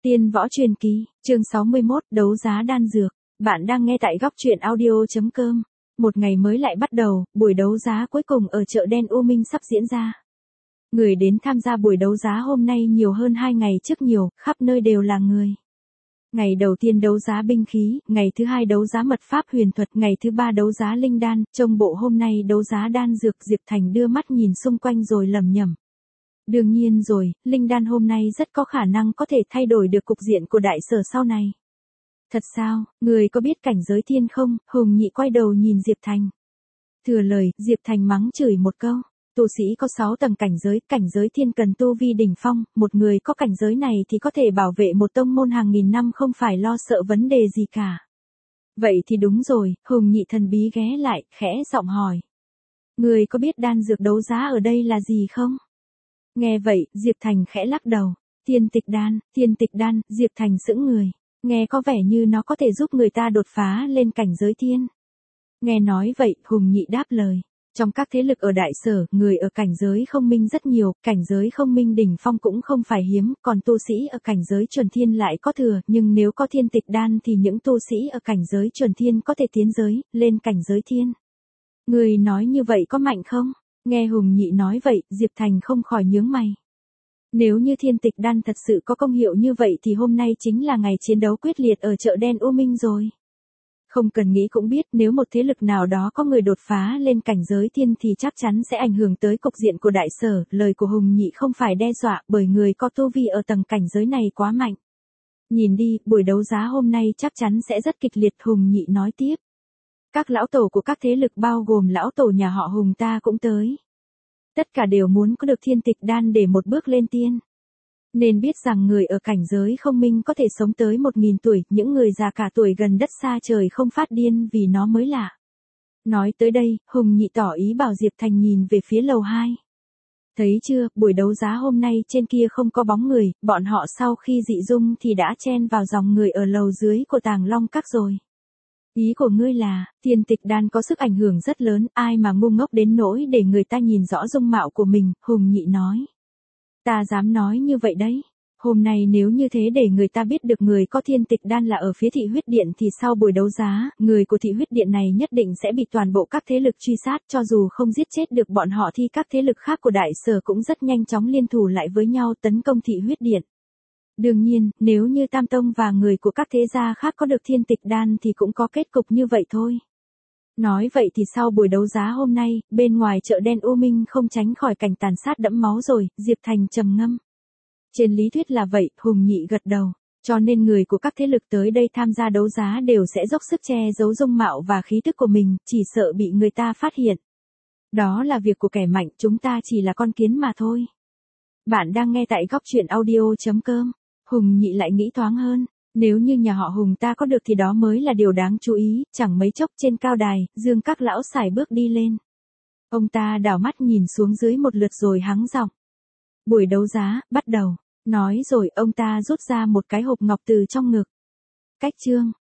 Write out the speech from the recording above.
Tiên võ truyền kỳ, chương 61, đấu giá đan dược. Bạn đang nghe tại góc truyện audio.com. Một ngày mới lại bắt đầu, buổi đấu giá cuối cùng ở chợ đen U Minh sắp diễn ra. Người đến tham gia buổi đấu giá hôm nay nhiều hơn 2 ngày trước nhiều, khắp nơi đều là người. Ngày đầu tiên đấu giá binh khí, ngày thứ hai đấu giá mật pháp huyền thuật, ngày thứ ba đấu giá linh đan, trông bộ hôm nay đấu giá đan dược. Diệp Thành đưa mắt nhìn xung quanh rồi lẩm nhẩm. Đương nhiên rồi, linh đan hôm nay rất có khả năng có thể thay đổi được cục diện của đại sở sau này. Thật sao, người có biết cảnh giới thiên không? Hùng Nhị quay đầu nhìn Diệp Thành. Thừa lời, Diệp Thành mắng chửi một câu. Tu sĩ có 6 tầng cảnh giới thiên cần tu vi đỉnh phong, một người có cảnh giới này thì có thể bảo vệ một tông môn hàng nghìn năm không phải lo sợ vấn đề gì cả. Vậy thì đúng rồi, Hùng Nhị thần bí ghé lại, khẽ giọng hỏi. Người có biết đan dược đấu giá ở đây là gì không? Nghe vậy, Diệp Thành khẽ lắc đầu. Thiên tịch đan, Diệp Thành sững người. Nghe có vẻ như nó có thể giúp người ta đột phá lên cảnh giới thiên. Nghe nói vậy, Hùng Nhị đáp lời. Trong các thế lực ở đại sở, người ở cảnh giới không minh rất nhiều, cảnh giới không minh đỉnh phong cũng không phải hiếm, còn tu sĩ ở cảnh giới chuẩn thiên lại có thừa, nhưng nếu có thiên tịch đan thì những tu sĩ ở cảnh giới chuẩn thiên có thể tiến giới, lên cảnh giới thiên. Người nói như vậy có mạnh không? Nghe Hùng Nhị nói vậy, Diệp Thành không khỏi nhướng mày. Nếu như thiên tịch đan thật sự có công hiệu như vậy thì hôm nay chính là ngày chiến đấu quyết liệt ở chợ đen U Minh rồi. Không cần nghĩ cũng biết nếu một thế lực nào đó có người đột phá lên cảnh giới thiên thì chắc chắn sẽ ảnh hưởng tới cục diện của đại sở. Lời của Hùng Nhị không phải đe dọa bởi người có tu vi ở tầng cảnh giới này quá mạnh. Nhìn đi, buổi đấu giá hôm nay chắc chắn sẽ rất kịch liệt, Hùng Nhị nói tiếp. Các lão tổ của các thế lực bao gồm lão tổ nhà họ Hùng ta cũng tới. Tất cả đều muốn có được thiên tịch đan để một bước lên tiên. Nên biết rằng người ở cảnh giới không minh có thể sống tới 1000 tuổi, những người già cả tuổi gần đất xa trời không phát điên vì nó mới lạ. Nói tới đây, Hùng Nhị tỏ ý bảo Diệp Thành nhìn về phía lầu 2. Thấy chưa, buổi đấu giá hôm nay trên kia không có bóng người, bọn họ sau khi dị dung thì đã chen vào dòng người ở lầu dưới của Tàng Long Các rồi. Ý của ngươi là, thiên tịch đan có sức ảnh hưởng rất lớn, ai mà ngu ngốc đến nỗi để người ta nhìn rõ dung mạo của mình, Hùng Nhị nói. Ta dám nói như vậy đấy. Hôm nay nếu như thế để người ta biết được người có thiên tịch đan là ở phía thị huyết điện thì sau buổi đấu giá, người của thị huyết điện này nhất định sẽ bị toàn bộ các thế lực truy sát, cho dù không giết chết được bọn họ thì các thế lực khác của đại sở cũng rất nhanh chóng liên thủ lại với nhau tấn công thị huyết điện. Đương nhiên, nếu như Tam Tông và người của các thế gia khác có được thiên tịch đan thì cũng có kết cục như vậy thôi. Nói vậy thì sau buổi đấu giá hôm nay, bên ngoài chợ đen U Minh không tránh khỏi cảnh tàn sát đẫm máu rồi, Diệp Thành trầm ngâm. Trên lý thuyết là vậy, Hùng Nhị gật đầu. Cho nên người của các thế lực tới đây tham gia đấu giá đều sẽ dốc sức che giấu dung mạo và khí tức của mình, chỉ sợ bị người ta phát hiện. Đó là việc của kẻ mạnh, chúng ta chỉ là con kiến mà thôi. Bạn đang nghe tại góc truyện audio.com. Hùng Nhị lại nghĩ thoáng hơn. Nếu như nhà họ Hùng ta có được thì đó mới là điều đáng chú ý, chẳng mấy chốc trên cao đài, Dương các lão sải bước đi lên. Ông ta đảo mắt nhìn xuống dưới một lượt rồi hắng giọng. Buổi đấu giá, bắt đầu. Nói rồi ông ta rút ra một cái hộp ngọc từ trong ngực. Cách chương.